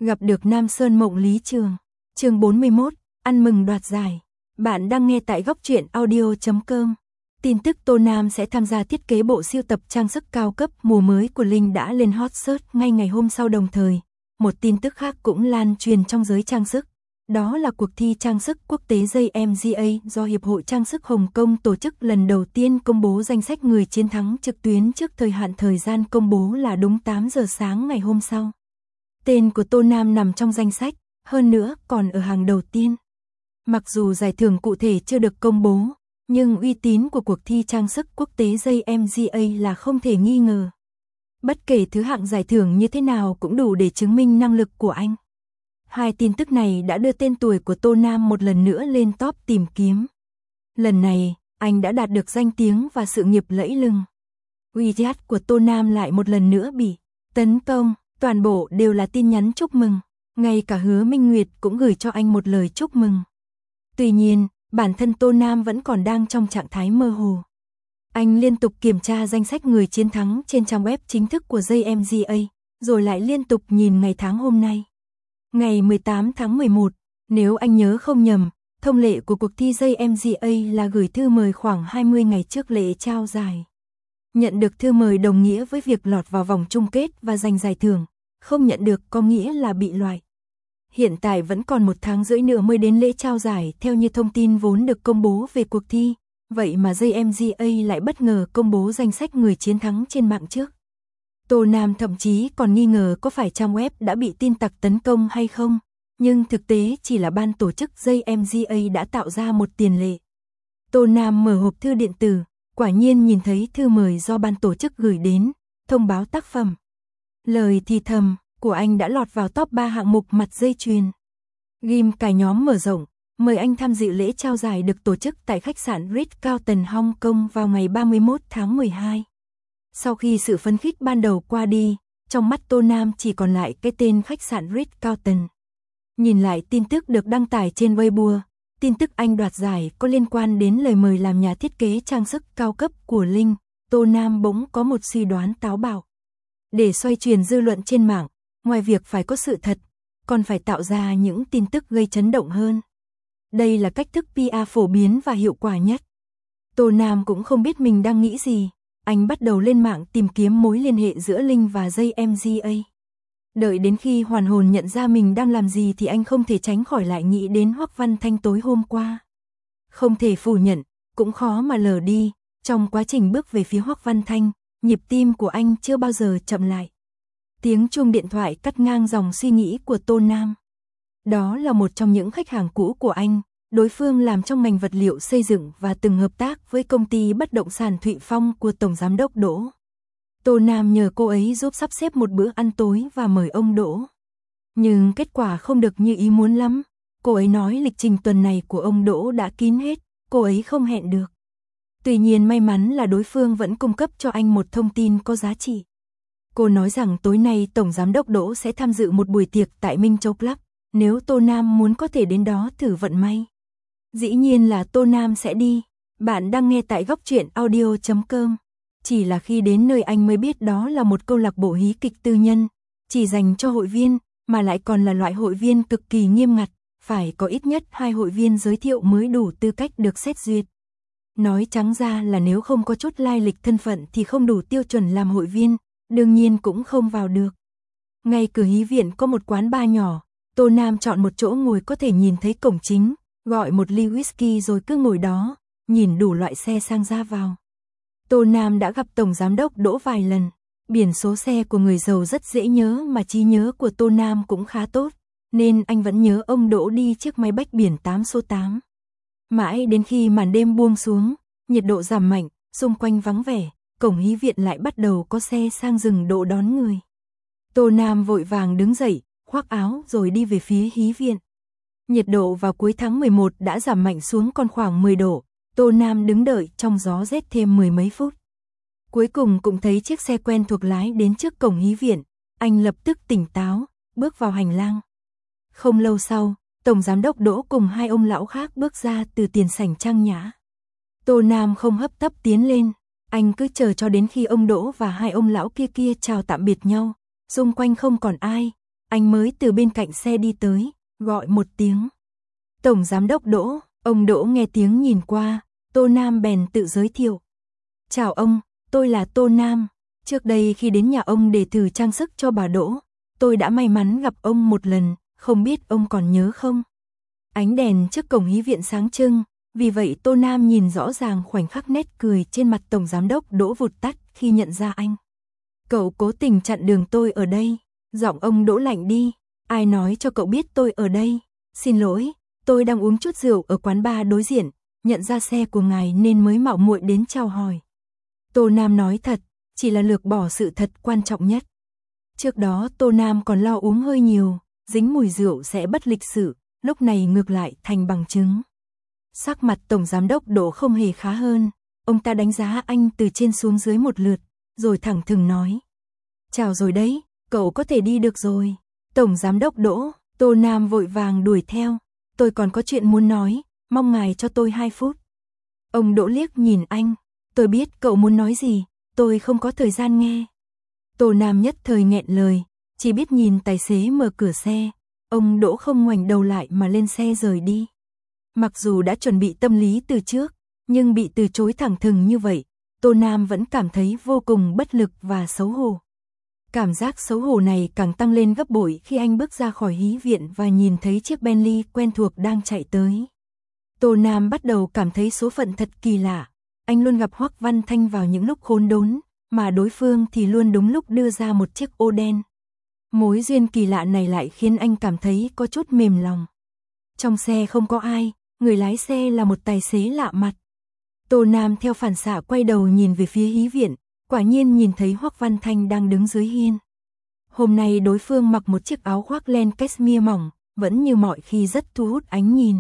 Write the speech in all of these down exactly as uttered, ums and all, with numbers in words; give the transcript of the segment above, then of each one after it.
Gặp được Nam Sơn Mộng Lý Trường. Chương bốn mươi mốt, ăn mừng đoạt giải. Bạn đang nghe tại góc truyện audio chấm com. Tin tức Tô Nam sẽ tham gia thiết kế bộ sưu tập trang sức cao cấp mùa mới của Linh đã lên hot search ngay ngày hôm sau, đồng thời một tin tức khác cũng lan truyền trong giới trang sức. Đó là cuộc thi trang sức quốc tế J M G A do Hiệp hội Trang sức Hồng Kông tổ chức, lần đầu tiên công bố danh sách người chiến thắng trực tuyến trước thời hạn. Thời gian công bố là đúng tám giờ sáng ngày hôm sau. Tên của Tô Nam nằm trong danh sách, hơn nữa còn ở hàng đầu tiên. Mặc dù giải thưởng cụ thể chưa được công bố, nhưng uy tín của cuộc thi trang sức quốc tế J M G A là không thể nghi ngờ. Bất kể thứ hạng giải thưởng như thế nào cũng đủ để chứng minh năng lực của anh. Hai tin tức này đã đưa tên tuổi của Tô Nam một lần nữa lên top tìm kiếm. Lần này, anh đã đạt được danh tiếng và sự nghiệp lẫy lừng. WeChat của Tô Nam lại một lần nữa bị tấn công, toàn bộ đều là tin nhắn chúc mừng. Ngay cả Hứa Minh Nguyệt cũng gửi cho anh một lời chúc mừng. Tuy nhiên, bản thân Tô Nam vẫn còn đang trong trạng thái mơ hồ. Anh liên tục kiểm tra danh sách người chiến thắng trên trang web chính thức của J M G A, rồi lại liên tục nhìn ngày tháng hôm nay. Ngày mười tám tháng mười một, nếu anh nhớ không nhầm, thông lệ của cuộc thi J M G A là gửi thư mời khoảng hai mươi ngày trước lễ trao giải. Nhận được thư mời đồng nghĩa với việc lọt vào vòng chung kết và giành giải thưởng, không nhận được có nghĩa là bị loại. Hiện tại vẫn còn một tháng rưỡi nữa mới đến lễ trao giải theo như thông tin vốn được công bố về cuộc thi, vậy mà J M G A lại bất ngờ công bố danh sách người chiến thắng trên mạng trước. Tô Nam thậm chí còn nghi ngờ có phải trang web đã bị tin tặc tấn công hay không, nhưng thực tế chỉ là ban tổ chức J M G A đã tạo ra một tiền lệ. Tô Nam mở hộp thư điện tử, quả nhiên nhìn thấy thư mời do ban tổ chức gửi đến, thông báo tác phẩm. Lời thì thầm của anh đã lọt vào top ba hạng mục mặt dây chuyền. Ghim cả nhóm mở rộng, mời anh tham dự lễ trao giải được tổ chức tại khách sạn Ritz-Carlton Hong Kong vào ngày ba mươi mốt tháng mười hai. Sau khi sự phấn khích ban đầu qua đi, trong mắt Tô Nam chỉ còn lại cái tên khách sạn Ritz-Carlton. Nhìn lại tin tức được đăng tải trên Weibo, tin tức anh đoạt giải có liên quan đến lời mời làm nhà thiết kế trang sức cao cấp của Linh, Tô Nam bỗng có một suy đoán táo bạo. Để xoay chuyển dư luận trên mạng, ngoài việc phải có sự thật, còn phải tạo ra những tin tức gây chấn động hơn. Đây là cách thức P R phổ biến và hiệu quả nhất. Tô Nam cũng không biết mình đang nghĩ gì, anh bắt đầu lên mạng tìm kiếm mối liên hệ giữa Linh và J M G A. Đợi đến khi hoàn hồn nhận ra mình đang làm gì thì anh không thể tránh khỏi lại nghĩ đến Hoắc Văn Thanh tối hôm qua. Không thể phủ nhận, cũng khó mà lờ đi, trong quá trình bước về phía Hoắc Văn Thanh, nhịp tim của anh chưa bao giờ chậm lại. Tiếng chuông điện thoại cắt ngang dòng suy nghĩ của Tô Nam. Đó là một trong những khách hàng cũ của anh, đối phương làm trong ngành vật liệu xây dựng và từng hợp tác với công ty bất động sản Thụy Phong của Tổng Giám đốc Đỗ. Tô Nam nhờ cô ấy giúp sắp xếp một bữa ăn tối và mời ông Đỗ. Nhưng kết quả không được như ý muốn lắm. Cô ấy nói lịch trình tuần này của ông Đỗ đã kín hết, cô ấy không hẹn được. Tuy nhiên may mắn là đối phương vẫn cung cấp cho anh một thông tin có giá trị. Cô nói rằng tối nay Tổng Giám đốc Đỗ sẽ tham dự một buổi tiệc tại Minh Châu Club, nếu Tô Nam muốn có thể đến đó thử vận may. Dĩ nhiên là Tô Nam sẽ đi. Bạn đang nghe tại góc truyện audio chấm com. Chỉ là khi đến nơi anh mới biết đó là một câu lạc bộ hí kịch tư nhân, chỉ dành cho hội viên, mà lại còn là loại hội viên cực kỳ nghiêm ngặt, phải có ít nhất hai hội viên giới thiệu mới đủ tư cách được xét duyệt. Nói trắng ra là nếu không có chút lai lịch thân phận thì không đủ tiêu chuẩn làm hội viên, đương nhiên cũng không vào được. Ngay cửa hí viện có một quán bar nhỏ, Tô Nam chọn một chỗ ngồi có thể nhìn thấy cổng chính, gọi một ly whisky rồi cứ ngồi đó, nhìn đủ loại xe sang ra vào. Tô Nam đã gặp Tổng Giám đốc Đỗ vài lần, biển số xe của người giàu rất dễ nhớ mà trí nhớ của Tô Nam cũng khá tốt, nên anh vẫn nhớ ông Đỗ đi chiếc máy bách biển tám số tám. Mãi đến khi màn đêm buông xuống, nhiệt độ giảm mạnh, xung quanh vắng vẻ, cổng hí viện lại bắt đầu có xe sang dừng đỗ đón người. Tô Nam vội vàng đứng dậy, khoác áo rồi đi về phía hí viện. Nhiệt độ vào cuối tháng mười một đã giảm mạnh xuống còn khoảng mười độ. Tô Nam đứng đợi trong gió rét thêm mười mấy phút. Cuối cùng cũng thấy chiếc xe quen thuộc lái đến trước cổng hí viện, anh lập tức tỉnh táo, bước vào hành lang. Không lâu sau, Tổng Giám đốc Đỗ cùng hai ông lão khác bước ra từ tiền sảnh trang nhã. Tô Nam không hấp tấp tiến lên, anh cứ chờ cho đến khi ông Đỗ và hai ông lão kia kia chào tạm biệt nhau, xung quanh không còn ai, anh mới từ bên cạnh xe đi tới, gọi một tiếng. Tổng giám đốc Đỗ. Ông Đỗ nghe tiếng nhìn qua, Tô Nam bèn tự giới thiệu. Chào ông, tôi là Tô Nam. Trước đây khi đến nhà ông để thử trang sức cho bà Đỗ, tôi đã may mắn gặp ông một lần, không biết ông còn nhớ không? Ánh đèn trước cổng hí viện sáng trưng, vì vậy Tô Nam nhìn rõ ràng khoảnh khắc nét cười trên mặt tổng giám đốc Đỗ vụt tắt khi nhận ra anh. Cậu cố tình chặn đường tôi ở đây. Giọng ông Đỗ lạnh đi. Ai nói cho cậu biết tôi ở đây? Xin lỗi, tôi đang uống chút rượu ở quán bar đối diện, nhận ra xe của ngài nên mới mạo muội đến chào hỏi. Tô Nam nói thật, chỉ là lược bỏ sự thật quan trọng nhất. Trước đó Tô Nam còn lo uống hơi nhiều, dính mùi rượu sẽ bất lịch sự, lúc này ngược lại thành bằng chứng. Sắc mặt tổng giám đốc Đỗ không hề khá hơn, ông ta đánh giá anh từ trên xuống dưới một lượt, rồi thẳng thừng nói. Chào rồi đấy, cậu có thể đi được rồi. Tổng giám đốc Đỗ. Tô Nam vội vàng đuổi theo. Tôi còn có chuyện muốn nói, mong ngài cho tôi hai phút. Ông Đỗ liếc nhìn anh. Tôi biết cậu muốn nói gì, tôi không có thời gian nghe. Tô Nam nhất thời nghẹn lời, chỉ biết nhìn tài xế mở cửa xe. Ông Đỗ không ngoảnh đầu lại mà lên xe rời đi. Mặc dù đã chuẩn bị tâm lý từ trước, nhưng bị từ chối thẳng thừng như vậy, Tô Nam vẫn cảm thấy vô cùng bất lực và xấu hổ. Cảm giác xấu hổ này càng tăng lên gấp bội khi anh bước ra khỏi hí viện và nhìn thấy chiếc Bentley quen thuộc đang chạy tới. Tô Nam bắt đầu cảm thấy số phận thật kỳ lạ. Anh luôn gặp Hoắc Văn Thanh vào những lúc khốn đốn, mà đối phương thì luôn đúng lúc đưa ra một chiếc ô đen. Mối duyên kỳ lạ này lại khiến anh cảm thấy có chút mềm lòng. Trong xe không có ai, người lái xe là một tài xế lạ mặt. Tô Nam theo phản xạ quay đầu nhìn về phía hí viện, quả nhiên nhìn thấy Hoắc Văn Thanh đang đứng dưới hiên. Hôm nay đối phương mặc một chiếc áo khoác len cashmere mỏng, vẫn như mọi khi rất thu hút ánh nhìn.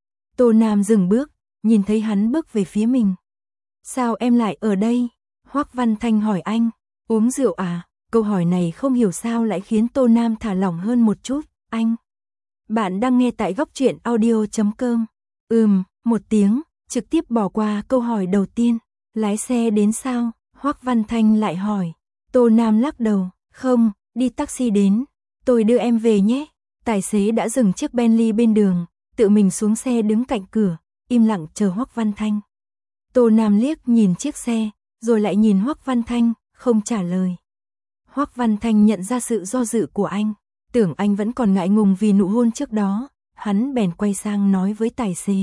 Tô Nam dừng bước, nhìn thấy hắn bước về phía mình. Sao em lại ở đây? Hoắc Văn Thanh hỏi anh. Uống rượu à? Câu hỏi này không hiểu sao lại khiến Tô Nam thả lỏng hơn một chút. Anh. Bạn đang nghe tại góc truyện audio chấm com. Ừm, một tiếng, trực tiếp bỏ qua câu hỏi đầu tiên. Lái xe đến sao? Hoắc Văn Thanh lại hỏi. Tô Nam lắc đầu. Không, đi taxi đến. Tôi đưa em về nhé. Tài xế đã dừng chiếc Bentley bên đường, tự mình xuống xe đứng cạnh cửa, im lặng chờ Hoắc Văn Thanh. Tô Nam liếc nhìn chiếc xe, rồi lại nhìn Hoắc Văn Thanh, không trả lời. Hoắc Văn Thanh nhận ra sự do dự của anh, tưởng anh vẫn còn ngại ngùng vì nụ hôn trước đó, hắn bèn quay sang nói với tài xế.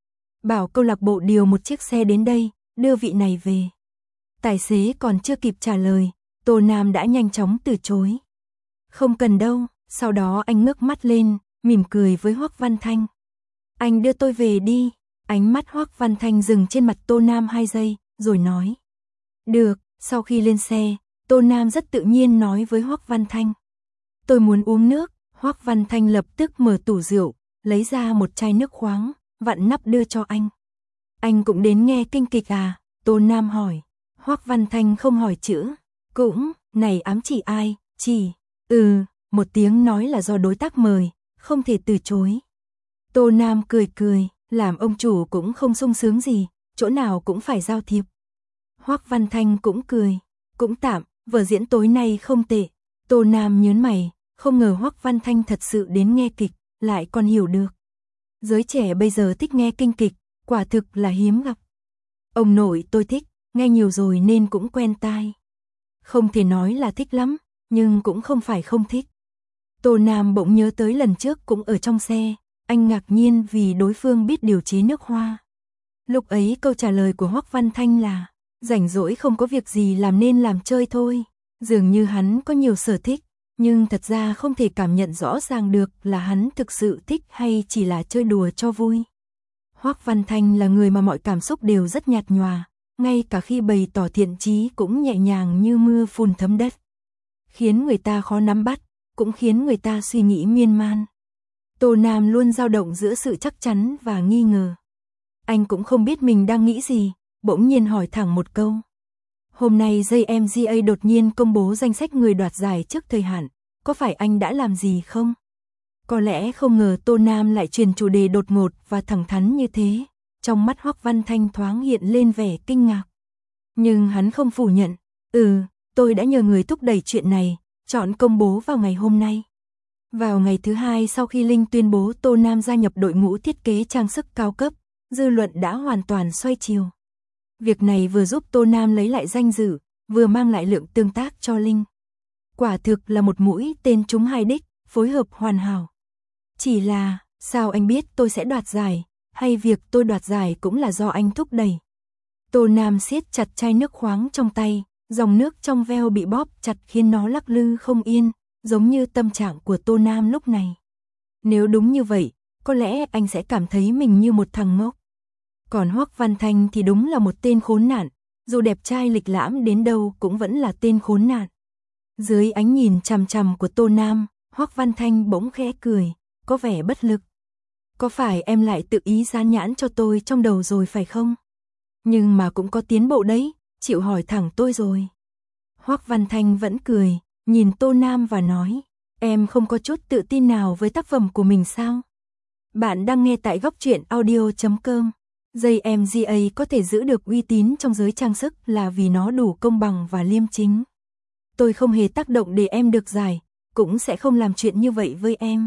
Bảo câu lạc bộ điều một chiếc xe đến đây, đưa vị này về. Tài xế còn chưa kịp trả lời, Tô Nam đã nhanh chóng từ chối. Không cần đâu, sau đó anh ngước mắt lên, mỉm cười với Hoắc Văn Thanh. Anh đưa tôi về đi. Ánh mắt Hoắc Văn Thanh dừng trên mặt Tô Nam hai giây, rồi nói. Được, sau khi lên xe, Tô Nam rất tự nhiên nói với Hoắc Văn Thanh. Tôi muốn uống nước. Hoắc Văn Thanh lập tức mở tủ rượu, lấy ra một chai nước khoáng, vặn nắp đưa cho anh. Anh cũng đến nghe kinh kịch à? Tô Nam hỏi. Hoắc Văn Thanh không hỏi chữ. Cũng, này ám chỉ ai? Chỉ, ừ, một tiếng nói là do đối tác mời, không thể từ chối. Tô Nam cười cười, làm ông chủ cũng không sung sướng gì, chỗ nào cũng phải giao thiệp. Hoắc Văn Thanh cũng cười, cũng tạm, vở diễn tối nay không tệ. Tô Nam nhớn mày, không ngờ Hoắc Văn Thanh thật sự đến nghe kịch, lại còn hiểu được. Giới trẻ bây giờ thích nghe kinh kịch, quả thực là hiếm gặp. Ông nội tôi thích, nghe nhiều rồi nên cũng quen tai. Không thể nói là thích lắm, nhưng cũng không phải không thích. Tô Nam bỗng nhớ tới lần trước cũng ở trong xe, anh ngạc nhiên vì đối phương biết điều chế nước hoa. Lúc ấy câu trả lời của Hoắc Văn Thanh là, rảnh rỗi không có việc gì làm nên làm chơi thôi. Dường như hắn có nhiều sở thích, nhưng thật ra không thể cảm nhận rõ ràng được là hắn thực sự thích hay chỉ là chơi đùa cho vui. Hoắc Văn Thanh là người mà mọi cảm xúc đều rất nhạt nhòa, ngay cả khi bày tỏ thiện chí cũng nhẹ nhàng như mưa phùn thấm đất. Khiến người ta khó nắm bắt, cũng khiến người ta suy nghĩ miên man. Tô Nam luôn dao động giữa sự chắc chắn và nghi ngờ. Anh cũng không biết mình đang nghĩ gì, bỗng nhiên hỏi thẳng một câu. Hôm nay gi em gi a đột nhiên công bố danh sách người đoạt giải trước thời hạn, có phải anh đã làm gì không? Có lẽ không ngờ Tô Nam lại truyền chủ đề đột ngột và thẳng thắn như thế, trong mắt Hoắc Văn Thanh thoáng hiện lên vẻ kinh ngạc. Nhưng hắn không phủ nhận, ừ, tôi đã nhờ người thúc đẩy chuyện này, chọn công bố vào ngày hôm nay. Vào ngày thứ hai sau khi Linh tuyên bố Tô Nam gia nhập đội ngũ thiết kế trang sức cao cấp, dư luận đã hoàn toàn xoay chiều. Việc này vừa giúp Tô Nam lấy lại danh dự, vừa mang lại lượng tương tác cho Linh. Quả thực là một mũi tên trúng hai đích, phối hợp hoàn hảo. Chỉ là, sao anh biết tôi sẽ đoạt giải, hay việc tôi đoạt giải cũng là do anh thúc đẩy? Tô Nam siết chặt chai nước khoáng trong tay, dòng nước trong veo bị bóp chặt khiến nó lắc lư không yên, giống như tâm trạng của Tô Nam lúc này. Nếu đúng như vậy, có lẽ anh sẽ cảm thấy mình như một thằng ngốc. Còn Hoắc Văn Thanh thì đúng là một tên khốn nạn, dù đẹp trai lịch lãm đến đâu cũng vẫn là tên khốn nạn. Dưới ánh nhìn chằm chằm của Tô Nam, Hoắc Văn Thanh bỗng khẽ cười, có vẻ bất lực. Có phải em lại tự ý dán nhãn cho tôi trong đầu rồi phải không? Nhưng mà cũng có tiến bộ đấy, chịu hỏi thẳng tôi rồi. Hoắc Văn Thanh vẫn cười, nhìn Tô Nam và nói, em không có chút tự tin nào với tác phẩm của mình sao? Bạn đang nghe tại góc truyện audio chấm com. Giây em giê a có thể giữ được uy tín trong giới trang sức là vì nó đủ công bằng và liêm chính. Tôi không hề tác động để em được giải, cũng sẽ không làm chuyện như vậy với em.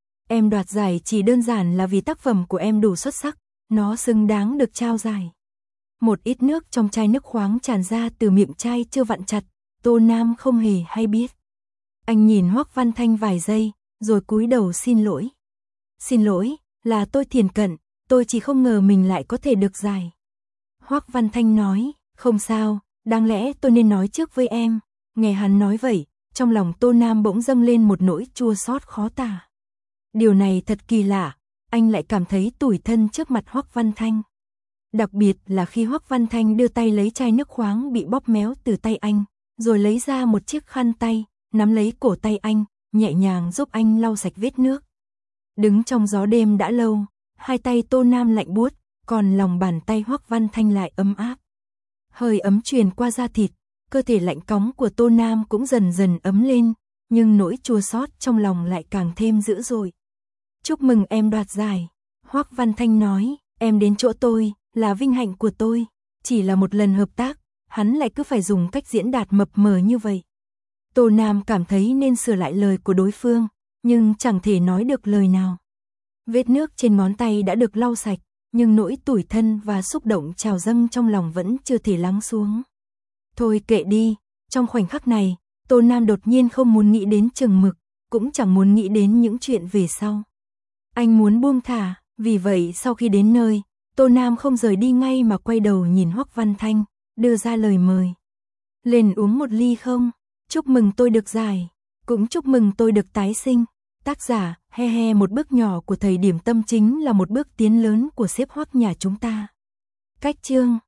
Em đoạt giải chỉ đơn giản là vì tác phẩm của em đủ xuất sắc, nó xứng đáng được trao giải. Một ít nước trong chai nước khoáng tràn ra từ miệng chai chưa vặn chặt, Tô Nam không hề hay biết. Anh nhìn Hoắc Văn Thanh vài giây, rồi cúi đầu xin lỗi. Xin lỗi, là tôi thiển cận, tôi chỉ không ngờ mình lại có thể được giải. Hoắc Văn Thanh nói, không sao, đáng lẽ tôi nên nói trước với em. Nghe hắn nói vậy, trong lòng Tô Nam bỗng dâng lên một nỗi chua xót khó tả. Điều này thật kỳ lạ, anh lại cảm thấy tủi thân trước mặt Hoắc Văn Thanh. Đặc biệt là khi Hoắc Văn Thanh đưa tay lấy chai nước khoáng bị bóp méo từ tay anh, rồi lấy ra một chiếc khăn tay, nắm lấy cổ tay anh, nhẹ nhàng giúp anh lau sạch vết nước. Đứng trong gió đêm đã lâu, hai tay Tô Nam lạnh buốt, còn lòng bàn tay Hoắc Văn Thanh lại ấm áp. Hơi ấm truyền qua da thịt, cơ thể lạnh cóng của Tô Nam cũng dần dần ấm lên, nhưng nỗi chua xót trong lòng lại càng thêm dữ dội. Chúc mừng em đoạt giải, Hoắc Văn Thanh nói, em đến chỗ tôi, là vinh hạnh của tôi, chỉ là một lần hợp tác, hắn lại cứ phải dùng cách diễn đạt mập mờ như vậy. Tô Nam cảm thấy nên sửa lại lời của đối phương, nhưng chẳng thể nói được lời nào. Vết nước trên ngón tay đã được lau sạch, nhưng nỗi tủi thân và xúc động trào dâng trong lòng vẫn chưa thể lắng xuống. Thôi kệ đi, trong khoảnh khắc này, Tô Nam đột nhiên không muốn nghĩ đến chừng mực, cũng chẳng muốn nghĩ đến những chuyện về sau. Anh muốn buông thả, vì vậy sau khi đến nơi, Tô Nam không rời đi ngay mà quay đầu nhìn Hoắc Văn Thanh, đưa ra lời mời. Lên uống một ly không? Chúc mừng tôi được giải, cũng chúc mừng tôi được tái sinh. Tác giả, he he một bước nhỏ của thầy điểm tâm chính là một bước tiến lớn của sếp Hoắc nhà chúng ta. Cách chương